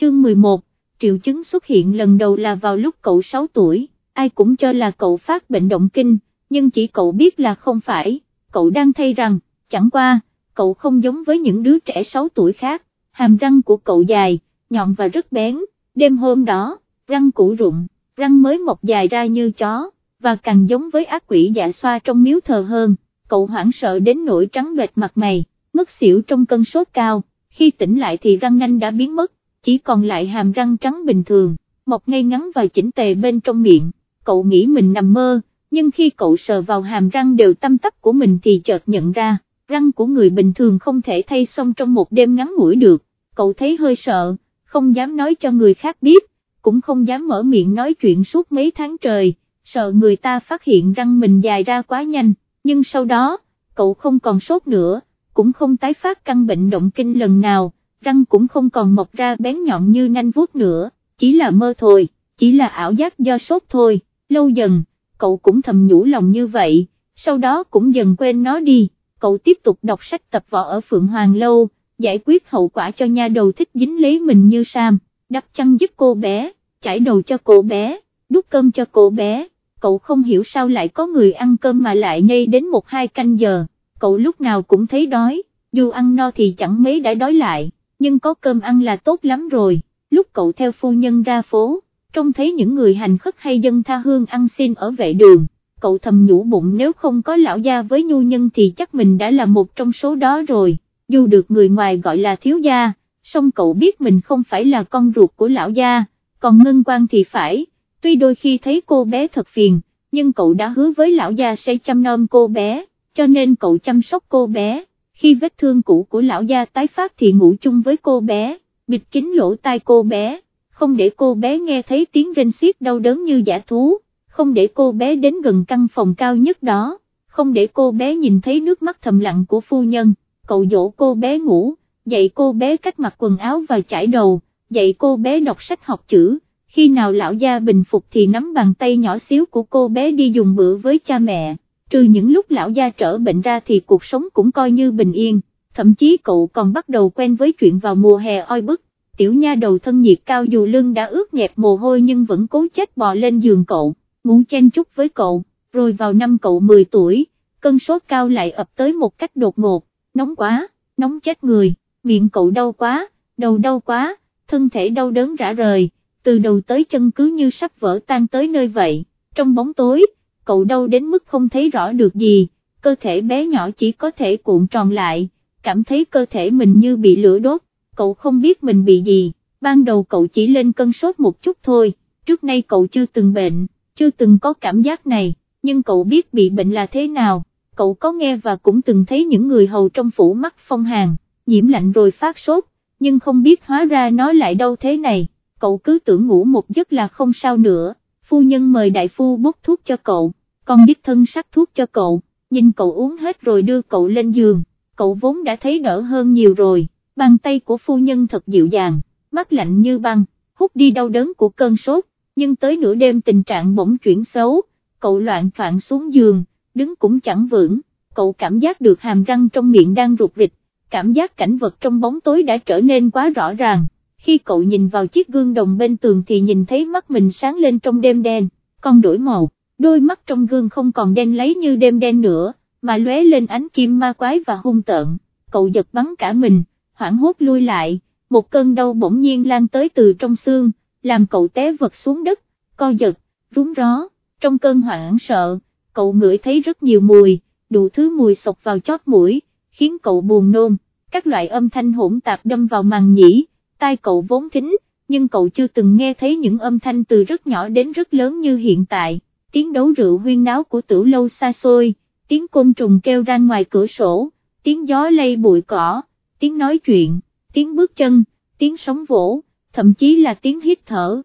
Chương 11, triệu chứng xuất hiện lần đầu là vào lúc cậu 6 tuổi, ai cũng cho là cậu phát bệnh động kinh, nhưng chỉ cậu biết là không phải, cậu đang thay răng, chẳng qua, cậu không giống với những đứa trẻ 6 tuổi khác, hàm răng của cậu dài, nhọn và rất bén, đêm hôm đó, răng cũ rụng, răng mới mọc dài ra như chó, và càng giống với ác quỷ dạ xoa trong miếu thờ hơn, cậu hoảng sợ đến nỗi trắng bệch mặt mày, ngất xỉu trong cơn sốt cao, khi tỉnh lại thì răng nanh đã biến mất, chỉ còn lại hàm răng trắng bình thường, mọc ngay ngắn và chỉnh tề bên trong miệng, cậu nghĩ mình nằm mơ, nhưng khi cậu sờ vào hàm răng đều tăm tắp của mình thì chợt nhận ra, răng của người bình thường không thể thay xong trong một đêm ngắn ngủi được, cậu thấy hơi sợ, không dám nói cho người khác biết, cũng không dám mở miệng nói chuyện suốt mấy tháng trời, sợ người ta phát hiện răng mình dài ra quá nhanh, nhưng sau đó, cậu không còn sốt nữa, cũng không tái phát căn bệnh động kinh lần nào, răng cũng không còn mọc ra bén nhọn như nanh vuốt nữa, chỉ là mơ thôi, chỉ là ảo giác do sốt thôi, lâu dần, cậu cũng thầm nhủ lòng như vậy, sau đó cũng dần quên nó đi, cậu tiếp tục đọc sách tập võ ở Phượng Hoàng Lâu, giải quyết hậu quả cho nha đầu thích dính lấy mình như Sam, đắp chăn giúp cô bé, chải đầu cho cô bé, đút cơm cho cô bé, cậu không hiểu sao lại có người ăn cơm mà lại nhây đến 1-2 canh giờ, cậu lúc nào cũng thấy đói, dù ăn no thì chẳng mấy đã đói lại, nhưng có cơm ăn là tốt lắm rồi, lúc cậu theo phu nhân ra phố, trông thấy những người hành khất hay dân tha hương ăn xin ở vệ đường, cậu thầm nhủ bụng nếu không có lão gia với nhu nhân thì chắc mình đã là một trong số đó rồi, dù được người ngoài gọi là thiếu gia, song cậu biết mình không phải là con ruột của lão gia, còn Ngân Quang thì phải, tuy đôi khi thấy cô bé thật phiền, nhưng cậu đã hứa với lão gia sẽ chăm nom cô bé, cho nên cậu chăm sóc cô bé, khi vết thương cũ của lão gia tái phát thì ngủ chung với cô bé, bịt kín lỗ tai cô bé, không để cô bé nghe thấy tiếng rên xiết đau đớn như dã thú, không để cô bé đến gần căn phòng cao nhất đó, không để cô bé nhìn thấy nước mắt thầm lặng của phu nhân, cậu dỗ cô bé ngủ, dạy cô bé cách mặc quần áo và chải đầu, dạy cô bé đọc sách học chữ, khi nào lão gia bình phục thì nắm bàn tay nhỏ xíu của cô bé đi dùng bữa với cha mẹ, trừ những lúc lão gia trở bệnh ra thì cuộc sống cũng coi như bình yên, thậm chí cậu còn bắt đầu quen với chuyện vào mùa hè oi bức, tiểu nha đầu thân nhiệt cao dù lưng đã ướt nhẹp mồ hôi nhưng vẫn cố chết bò lên giường cậu, ngủ chen chúc với cậu, rồi vào năm cậu 10 tuổi, cơn sốt cao lại ập tới một cách đột ngột, nóng quá, nóng chết người, miệng cậu đau quá, đầu đau quá, thân thể đau đớn rã rời, từ đầu tới chân cứ như sắp vỡ tan tới nơi vậy, trong bóng tối, cậu đau đến mức không thấy rõ được gì, cơ thể bé nhỏ chỉ có thể cuộn tròn lại, cảm thấy cơ thể mình như bị lửa đốt, cậu không biết mình bị gì, ban đầu cậu chỉ lên cơn sốt một chút thôi, trước nay cậu chưa từng bệnh, chưa từng có cảm giác này, nhưng cậu biết bị bệnh là thế nào, cậu có nghe và cũng từng thấy những người hầu trong phủ mắc phong hàn, nhiễm lạnh rồi phát sốt, nhưng không biết hóa ra nó lại đau thế này, cậu cứ tưởng ngủ một giấc là không sao nữa, phu nhân mời đại phu bốc thuốc cho cậu, còn đích thân sắc thuốc cho cậu, nhìn cậu uống hết rồi đưa cậu lên giường, cậu vốn đã thấy đỡ hơn nhiều rồi, bàn tay của phu nhân thật dịu dàng, mắt lạnh như băng, hút đi đau đớn của cơn sốt, nhưng tới nửa đêm tình trạng bỗng chuyển xấu, cậu loạn choạng xuống giường, đứng cũng chẳng vững, cậu cảm giác được hàm răng trong miệng đang rụt rịch, cảm giác cảnh vật trong bóng tối đã trở nên quá rõ ràng, khi cậu nhìn vào chiếc gương đồng bên tường thì nhìn thấy mắt mình sáng lên trong đêm đen, còn đổi màu, đôi mắt trong gương không còn đen láy như đêm đen nữa, mà lóe lên ánh kim ma quái và hung tợn, cậu giật bắn cả mình, hoảng hốt lui lại, một cơn đau bỗng nhiên lan tới từ trong xương, làm cậu té vật xuống đất, co giật, rúng ró, trong cơn hoảng sợ, cậu ngửi thấy rất nhiều mùi, đủ thứ mùi xộc vào chót mũi, khiến cậu buồn nôn, các loại âm thanh hỗn tạp đâm vào màng nhĩ, tai cậu vốn thính, nhưng cậu chưa từng nghe thấy những âm thanh từ rất nhỏ đến rất lớn như hiện tại, tiếng đấu rượu huyên náo của tửu lâu xa xôi, tiếng côn trùng kêu rang ngoài cửa sổ, tiếng gió lay bụi cỏ, tiếng nói chuyện, tiếng bước chân, tiếng sóng vỗ, thậm chí là tiếng hít thở,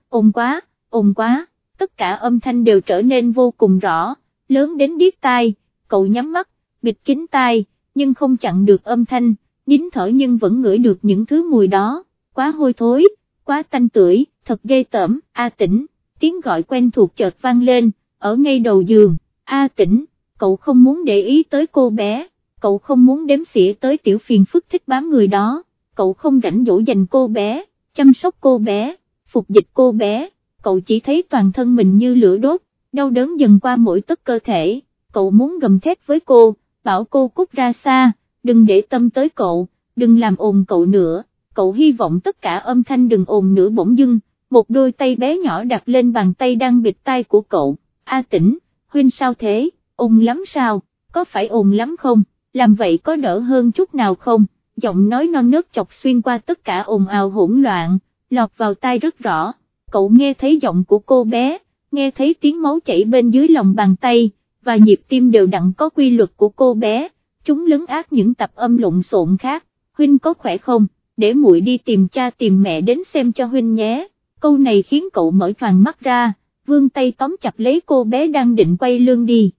ồn quá, tất cả âm thanh đều trở nên vô cùng rõ, lớn đến điếc tai, cậu nhắm mắt, bịt kín tai, nhưng không chặn được âm thanh, nín thở nhưng vẫn ngửi được những thứ mùi đó, quá hôi thối, quá tanh tưởi, thật ghê tởm, A Tĩnh, tiếng gọi quen thuộc chợt vang lên, ở ngay đầu giường, A Tĩnh, cậu không muốn để ý tới cô bé, cậu không muốn đếm xỉa tới tiểu phiền phức thích bám người đó, cậu không rảnh dỗ dành cô bé, chăm sóc cô bé, phục dịch cô bé, cậu chỉ thấy toàn thân mình như lửa đốt, đau đớn dần qua mỗi tấc cơ thể, cậu muốn gầm thét với cô, bảo cô cút ra xa, đừng để tâm tới cậu, đừng làm ồn cậu nữa, cậu hy vọng tất cả âm thanh đừng ồn nữa. Bỗng dưng, một đôi tay bé nhỏ đặt lên bàn tay đang bịt tai của cậu. A Tĩnh, huynh sao thế, ồn lắm sao, có phải ồn lắm không, làm vậy có đỡ hơn chút nào không? Giọng nói non nớt chọc xuyên qua tất cả ồn ào hỗn loạn, lọt vào tai rất rõ, cậu nghe thấy giọng của cô bé, nghe thấy tiếng máu chảy bên dưới lòng bàn tay, và nhịp tim đều đặn có quy luật của cô bé, chúng lấn át những tạp âm lộn xộn khác. Huynh có khỏe không, để muội đi tìm cha tìm mẹ đến xem cho huynh nhé. Câu này khiến cậu mở choàng mắt ra, vươn tay tóm chặt lấy cô bé đang định quay lưng đi.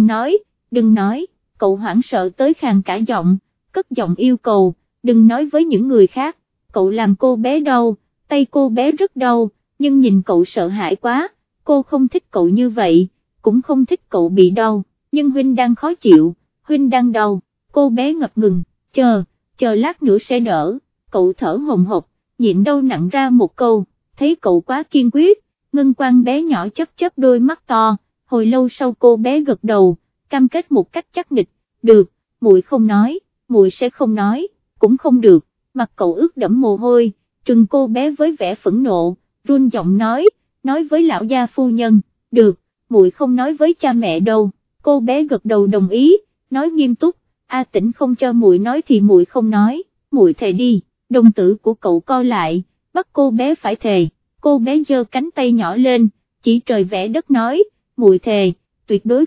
Đừng nói, cậu hoảng sợ tới khàn cả giọng, cất giọng yêu cầu, đừng nói với những người khác, cậu làm cô bé đau, tay cô bé rất đau, nhưng nhìn cậu sợ hãi quá, cô không thích cậu như vậy, cũng không thích cậu bị đau, nhưng huynh đang khó chịu, huynh đang đau. Cô bé ngập ngừng, chờ lát nữa sẽ đỡ, cậu thở hổn hộc, nhịn đau nặng ra một câu, thấy cậu quá kiên quyết, ngân quan bé nhỏ chớp đôi mắt to, hồi lâu sau cô bé gật đầu, cam kết một cách chắc nịch, được, muội không nói, muội sẽ không nói, cũng không được. Mặt cậu ướt đẫm mồ hôi, trừng cô bé với vẻ phẫn nộ, run giọng nói với lão gia phu nhân, được, muội không nói với cha mẹ đâu. Cô bé gật đầu đồng ý, nói nghiêm túc, A Tĩnh không cho muội nói thì muội không nói, muội thề đi. Đồng tử của cậu co lại, bắt cô bé phải thề. Cô bé giơ cánh tay nhỏ lên, chỉ trời vẽ đất nói, muội thề, tuyệt đối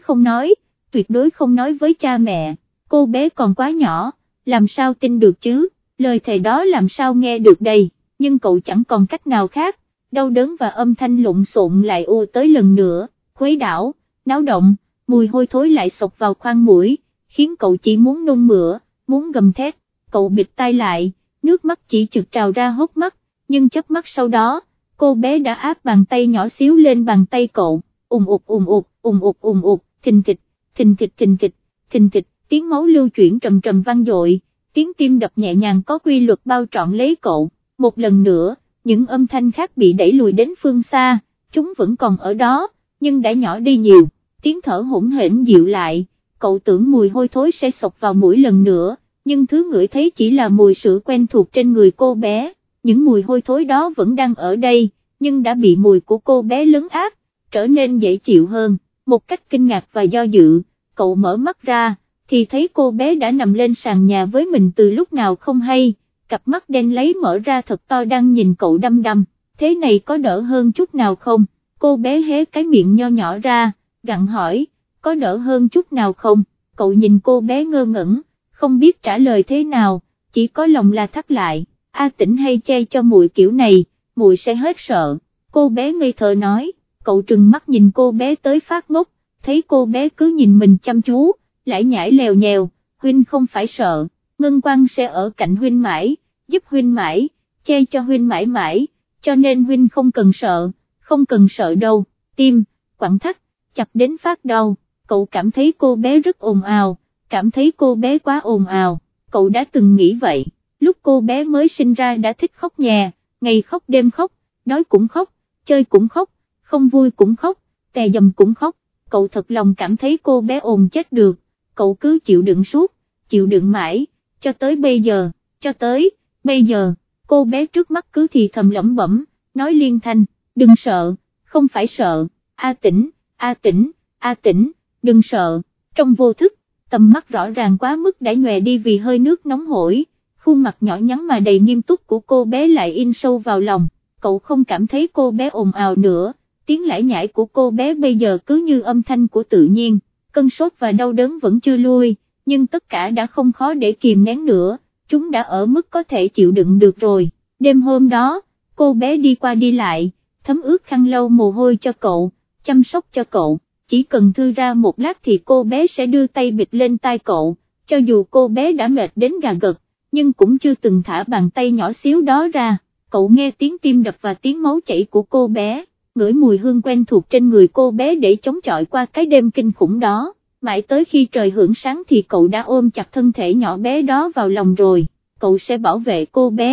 không nói với cha mẹ. Cô bé còn quá nhỏ, làm sao tin được chứ, lời thề đó làm sao nghe được đây, nhưng cậu chẳng còn cách nào khác, đau đớn và âm thanh lộn xộn lại ùa tới lần nữa, khuấy đảo, náo động, mùi hôi thối lại xộc vào khoang mũi, khiến cậu chỉ muốn nôn mửa, muốn gầm thét. Cậu bịt tai lại, nước mắt chỉ trực trào ra hốc mắt, nhưng chớp mắt sau đó, cô bé đã áp bàn tay nhỏ xíu lên bàn tay cậu, ùm ụt, thình thịch, tiếng máu lưu chuyển trầm trầm vang dội, tiếng tim đập nhẹ nhàng có quy luật bao trọn lấy cậu. Một lần nữa, những âm thanh khác bị đẩy lùi đến phương xa, chúng vẫn còn ở đó, nhưng đã nhỏ đi nhiều, tiếng thở hỗn hển dịu lại, cậu tưởng mùi hôi thối sẽ xộc vào mũi lần nữa, nhưng thứ ngửi thấy chỉ là mùi sữa quen thuộc trên người cô bé. Những mùi hôi thối đó vẫn đang ở đây, nhưng đã bị mùi của cô bé lấn át, trở nên dễ chịu hơn. Một cách kinh ngạc và do dự, cậu mở mắt ra, thì thấy cô bé đã nằm lên sàn nhà với mình từ lúc nào không hay, cặp mắt đen láy mở ra thật to đang nhìn cậu đăm đăm. Thế này có đỡ hơn chút nào không? Cô bé hé cái miệng nho nhỏ ra, gặng hỏi, có đỡ hơn chút nào không? Cậu nhìn cô bé ngơ ngẩn, không biết trả lời thế nào, chỉ có lòng là thắt lại. A Tĩnh hay che cho muội kiểu này, muội sẽ hết sợ. Cô bé ngây thơ nói. Cậu trừng mắt nhìn cô bé tới phát ngốc, thấy cô bé cứ nhìn mình chăm chú, lải nhải lèo nhèo, huynh không phải sợ, ngân quan sẽ ở cạnh huynh mãi, giúp huynh mãi, che cho huynh mãi mãi, cho nên huynh không cần sợ đâu. Tim, quặn thắt, chặt đến phát đau, cậu cảm thấy cô bé rất ồn ào, cảm thấy cô bé quá ồn ào, cậu đã từng nghĩ vậy, lúc cô bé mới sinh ra đã thích khóc nhè, ngày khóc đêm khóc, đói cũng khóc, chơi cũng khóc, không vui cũng khóc, tè dầm cũng khóc, cậu thật lòng cảm thấy cô bé ồn chết được, cậu cứ chịu đựng suốt, chịu đựng mãi, cho tới bây giờ, cô bé trước mắt cứ thì thầm lẩm bẩm, nói liên thanh, đừng sợ, không phải sợ, A Tĩnh, đừng sợ. Trong vô thức, tầm mắt rõ ràng quá mức đã nhòe đi vì hơi nước nóng hổi, khuôn mặt nhỏ nhắn mà đầy nghiêm túc của cô bé lại in sâu vào lòng, cậu không cảm thấy cô bé ồn ào nữa, tiếng lải nhải của cô bé bây giờ cứ như âm thanh của tự nhiên, cơn sốt và đau đớn vẫn chưa lui, nhưng tất cả đã không khó để kìm nén nữa, chúng đã ở mức có thể chịu đựng được rồi. Đêm hôm đó, cô bé đi qua đi lại, thấm ướt khăn lau mồ hôi cho cậu, chăm sóc cho cậu, chỉ cần thư ra một lát thì cô bé sẽ đưa tay bịt lên tai cậu, cho dù cô bé đã mệt đến gà gật, nhưng cũng chưa từng thả bàn tay nhỏ xíu đó ra. Cậu nghe tiếng tim đập và tiếng máu chảy của cô bé, ngửi mùi hương quen thuộc trên người cô bé để chống chọi qua cái đêm kinh khủng đó, mãi tới khi trời hửng sáng thì cậu đã ôm chặt thân thể nhỏ bé đó vào lòng rồi, cậu sẽ bảo vệ cô bé,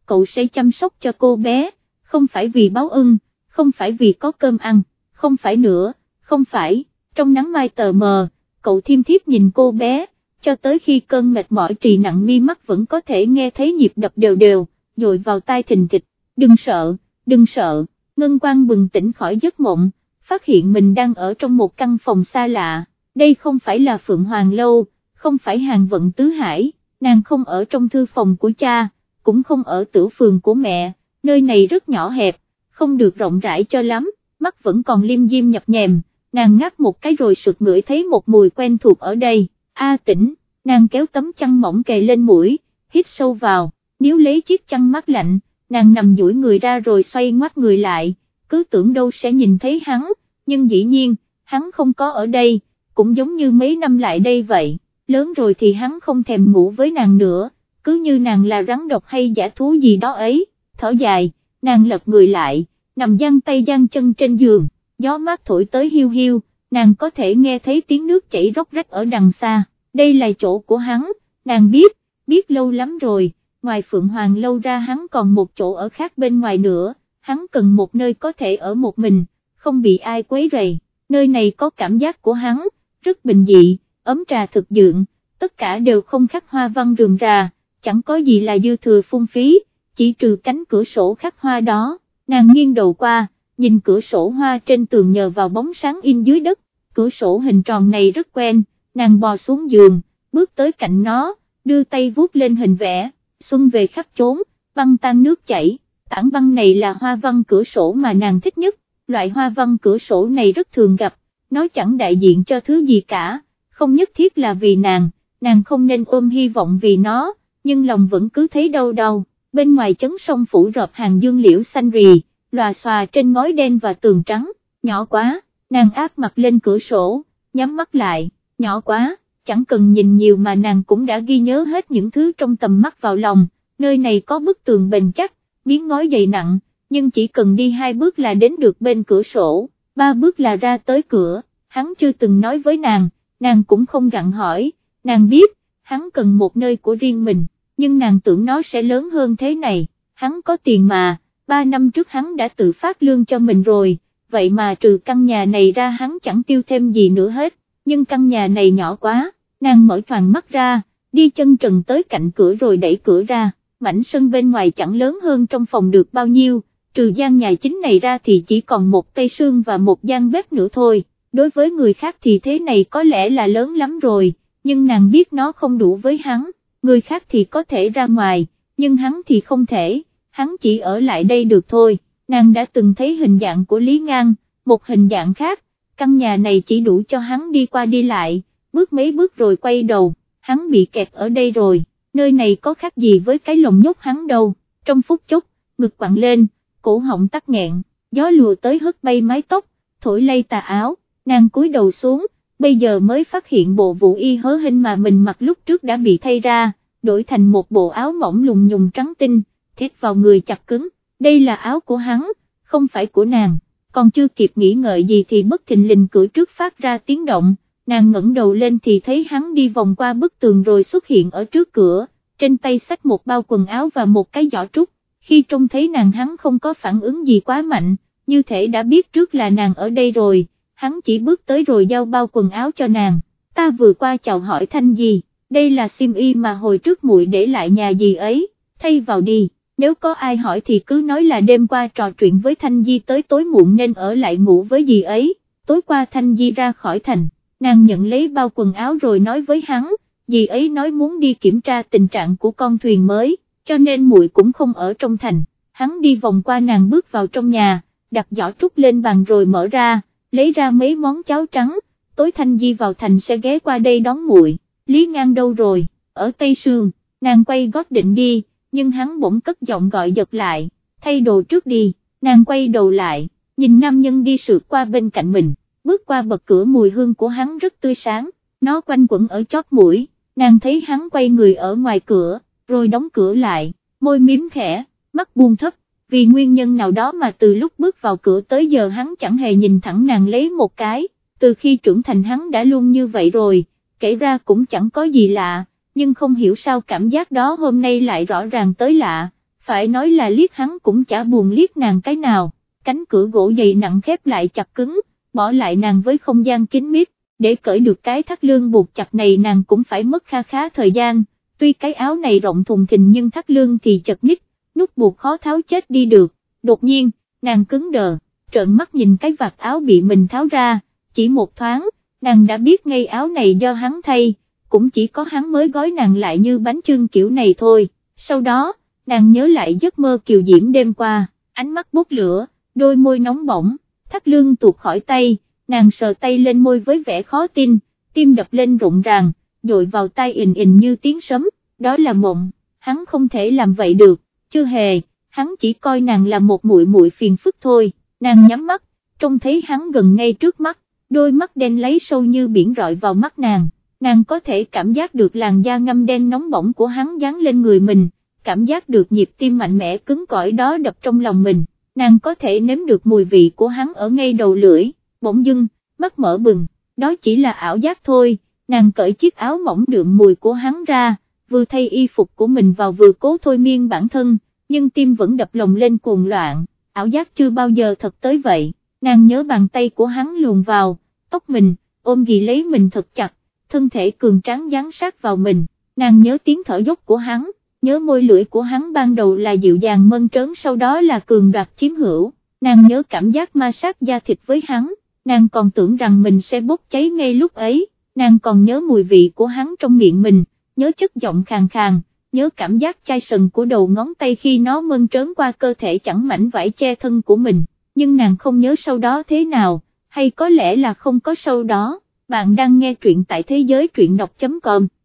cậu sẽ chăm sóc cho cô bé, không phải vì báo ân, không phải vì có cơm ăn, không phải nữa, không phải. Trong nắng mai tờ mờ, cậu thiêm thiếp nhìn cô bé, cho tới khi cơn mệt mỏi trì nặng mi mắt vẫn có thể nghe thấy nhịp đập đều đều, dội vào tai thình thịch. Đừng sợ, đừng sợ. Ngân Quang bừng tỉnh khỏi giấc mộng, phát hiện mình đang ở trong một căn phòng xa lạ. Đây không phải là Phượng Hoàng Lâu, không phải Hàng Vận Tứ Hải, nàng không ở trong thư phòng của cha, cũng không ở tửu phường của mẹ, nơi này rất nhỏ hẹp, không được rộng rãi cho lắm, mắt vẫn còn liêm diêm nhập nhèm, nàng ngáp một cái rồi sực ngửi thấy một mùi quen thuộc ở đây. A Tĩnh, nàng kéo tấm chăn mỏng kề lên mũi, hít sâu vào, níu lấy chiếc chăn mát lạnh, nàng nằm duỗi người ra rồi xoay ngoắt người lại, cứ tưởng đâu sẽ nhìn thấy hắn, nhưng dĩ nhiên, hắn không có ở đây, cũng giống như mấy năm lại đây vậy, lớn rồi thì hắn không thèm ngủ với nàng nữa, cứ như nàng là rắn độc hay dã thú gì đó ấy. Thở dài, nàng lật người lại, nằm giang tay giang chân trên giường, gió mát thổi tới hiu hiu, nàng có thể nghe thấy tiếng nước chảy róc rách ở đằng xa, đây là chỗ của hắn, nàng biết lâu lắm rồi, ngoài Phượng Hoàng Lâu ra hắn còn một chỗ ở khác bên ngoài nữa, hắn cần một nơi có thể ở một mình, không bị ai quấy rầy, nơi này có cảm giác của hắn, rất bình dị, ấm trà thực dưỡng, tất cả đều không khắc hoa văn rườm rà, chẳng có gì là dư thừa phung phí, chỉ trừ cánh cửa sổ khắc hoa đó, nàng nghiêng đầu qua, nhìn cửa sổ hoa trên tường nhờ vào bóng sáng in dưới đất, cửa sổ hình tròn này rất quen, nàng bò xuống giường, bước tới cạnh nó, đưa tay vuốt lên hình vẽ, xuân về khắp chốn, băng tan nước chảy, tảng băng này là hoa văn cửa sổ mà nàng thích nhất, loại hoa văn cửa sổ này rất thường gặp, nó chẳng đại diện cho thứ gì cả, không nhất thiết là vì nàng không nên ôm hy vọng vì nó, nhưng lòng vẫn cứ thấy đau đau. Bên ngoài chấn sông phủ rợp hàng dương liễu xanh rì, lòa xòa trên ngói đen và tường trắng, nhỏ quá, nàng áp mặt lên cửa sổ, nhắm mắt lại, nhỏ quá, chẳng cần nhìn nhiều mà nàng cũng đã ghi nhớ hết những thứ trong tầm mắt vào lòng, nơi này có bức tường bền chắc, miếng ngói dày nặng, nhưng chỉ cần đi 2 bước là đến được bên cửa sổ, 3 bước là ra tới cửa, hắn chưa từng nói với nàng cũng không gặng hỏi, nàng biết, hắn cần một nơi của riêng mình. Nhưng nàng tưởng nó sẽ lớn hơn thế này, hắn có tiền mà, 3 năm trước hắn đã tự phát lương cho mình rồi, vậy mà trừ căn nhà này ra hắn chẳng tiêu thêm gì nữa hết, nhưng căn nhà này nhỏ quá, nàng mở choàng mắt ra, đi chân trần tới cạnh cửa rồi đẩy cửa ra, mảnh sân bên ngoài chẳng lớn hơn trong phòng được bao nhiêu, trừ gian nhà chính này ra thì chỉ còn một tây sương và một gian bếp nữa thôi, đối với người khác thì thế này có lẽ là lớn lắm rồi, nhưng nàng biết nó không đủ với hắn. Người khác thì có thể ra ngoài, nhưng hắn thì không thể, hắn chỉ ở lại đây được thôi, nàng đã từng thấy hình dạng của Lý Ngang, một hình dạng khác, căn nhà này chỉ đủ cho hắn đi qua đi lại, bước mấy bước rồi quay đầu, hắn bị kẹt ở đây rồi, nơi này có khác gì với cái lồng nhốt hắn đâu, trong phút chốc, ngực quặn lên, cổ họng tắc nghẹn, gió lùa tới hất bay mái tóc, thổi lay tà áo, nàng cúi đầu xuống, bây giờ mới phát hiện bộ vụ y hớ hênh mà mình mặc lúc trước đã bị thay ra, đổi thành một bộ áo mỏng lùng nhùng trắng tinh, thít vào người chặt cứng, đây là áo của hắn, không phải của nàng, còn chưa kịp nghĩ ngợi gì thì bất thình lình cửa trước phát ra tiếng động, nàng ngẩng đầu lên thì thấy hắn đi vòng qua bức tường rồi xuất hiện ở trước cửa, trên tay xách một bao quần áo và một cái giỏ trúc, khi trông thấy nàng hắn không có phản ứng gì quá mạnh, như thể đã biết trước là nàng ở đây rồi. Hắn chỉ bước tới rồi giao bao quần áo cho nàng, ta vừa qua chào hỏi Thanh Di, đây là xiêm y mà hồi trước muội để lại nhà dì ấy, thay vào đi, nếu có ai hỏi thì cứ nói là đêm qua trò chuyện với Thanh Di tới tối muộn nên ở lại ngủ với dì ấy, tối qua Thanh Di ra khỏi thành, nàng nhận lấy bao quần áo rồi nói với hắn, dì ấy nói muốn đi kiểm tra tình trạng của con thuyền mới, cho nên muội cũng không ở trong thành, hắn đi vòng qua nàng bước vào trong nhà, đặt giỏ trúc lên bàn rồi mở ra, lấy ra mấy món cháo trắng, tối Thanh Di vào thành sẽ ghé qua đây đón muội. Lý Ngang đâu rồi, ở Tây Sương, nàng quay gót định đi, nhưng hắn bỗng cất giọng gọi giật lại, thay đồ trước đi, nàng quay đầu lại, nhìn nam nhân đi sượt qua bên cạnh mình, bước qua bậc cửa mùi hương của hắn rất tươi sáng, nó quanh quẩn ở chót mũi, nàng thấy hắn quay người ở ngoài cửa, rồi đóng cửa lại, môi miếm khẽ, mắt buông thấp. Vì nguyên nhân nào đó mà từ lúc bước vào cửa tới giờ hắn chẳng hề nhìn thẳng nàng lấy một cái, từ khi trưởng thành hắn đã luôn như vậy rồi, kể ra cũng chẳng có gì lạ, nhưng không hiểu sao cảm giác đó hôm nay lại rõ ràng tới lạ, phải nói là liếc hắn cũng chả buồn liếc nàng cái nào, cánh cửa gỗ dày nặng khép lại chặt cứng, bỏ lại nàng với không gian kín mít, để cởi được cái thắt lưng buộc chặt này nàng cũng phải mất khá thời gian, tuy cái áo này rộng thùng thình nhưng thắt lưng thì chật ních, nút buộc khó tháo chết đi được, đột nhiên, nàng cứng đờ, trợn mắt nhìn cái vạt áo bị mình tháo ra, chỉ một thoáng, nàng đã biết ngay áo này do hắn thay, cũng chỉ có hắn mới gói nàng lại như bánh chưng kiểu này thôi, sau đó, nàng nhớ lại giấc mơ kiều diễm đêm qua, ánh mắt bốc lửa, đôi môi nóng bỏng, thắt lưng tuột khỏi tay, nàng sờ tay lên môi với vẻ khó tin, tim đập lên rộn ràng, dội vào tai ình như tiếng sấm, đó là mộng, hắn không thể làm vậy được, chưa hề, hắn chỉ coi nàng là một muội muội phiền phức thôi, nàng nhắm mắt, trông thấy hắn gần ngay trước mắt, đôi mắt đen láy sâu như biển rọi vào mắt nàng có thể cảm giác được làn da ngăm đen nóng bỏng của hắn dán lên người mình, cảm giác được nhịp tim mạnh mẽ cứng cỏi đó đập trong lòng mình, nàng có thể nếm được mùi vị của hắn ở ngay đầu lưỡi, bỗng dưng, mắt mở bừng, đó chỉ là ảo giác thôi, nàng cởi chiếc áo mỏng đượm mùi của hắn ra, vừa thay y phục của mình vào vừa cố thôi miên bản thân, nhưng tim vẫn đập lồng lên cuồng loạn, ảo giác chưa bao giờ thật tới vậy, nàng nhớ bàn tay của hắn luồn vào, tóc mình, ôm ghì lấy mình thật chặt, thân thể cường tráng dán sát vào mình, nàng nhớ tiếng thở dốc của hắn, nhớ môi lưỡi của hắn ban đầu là dịu dàng mơn trớn sau đó là cường đoạt chiếm hữu, nàng nhớ cảm giác ma sát da thịt với hắn, nàng còn tưởng rằng mình sẽ bốc cháy ngay lúc ấy, nàng còn nhớ mùi vị của hắn trong miệng mình, nhớ chất giọng khàn khàn, nhớ cảm giác chai sần của đầu ngón tay khi nó mơn trớn qua cơ thể chẳng mảnh vải che thân của mình, nhưng nàng không nhớ sau đó thế nào, hay có lẽ là không có sau đó. Bạn đang nghe truyện tại thế giới truyện đọc.com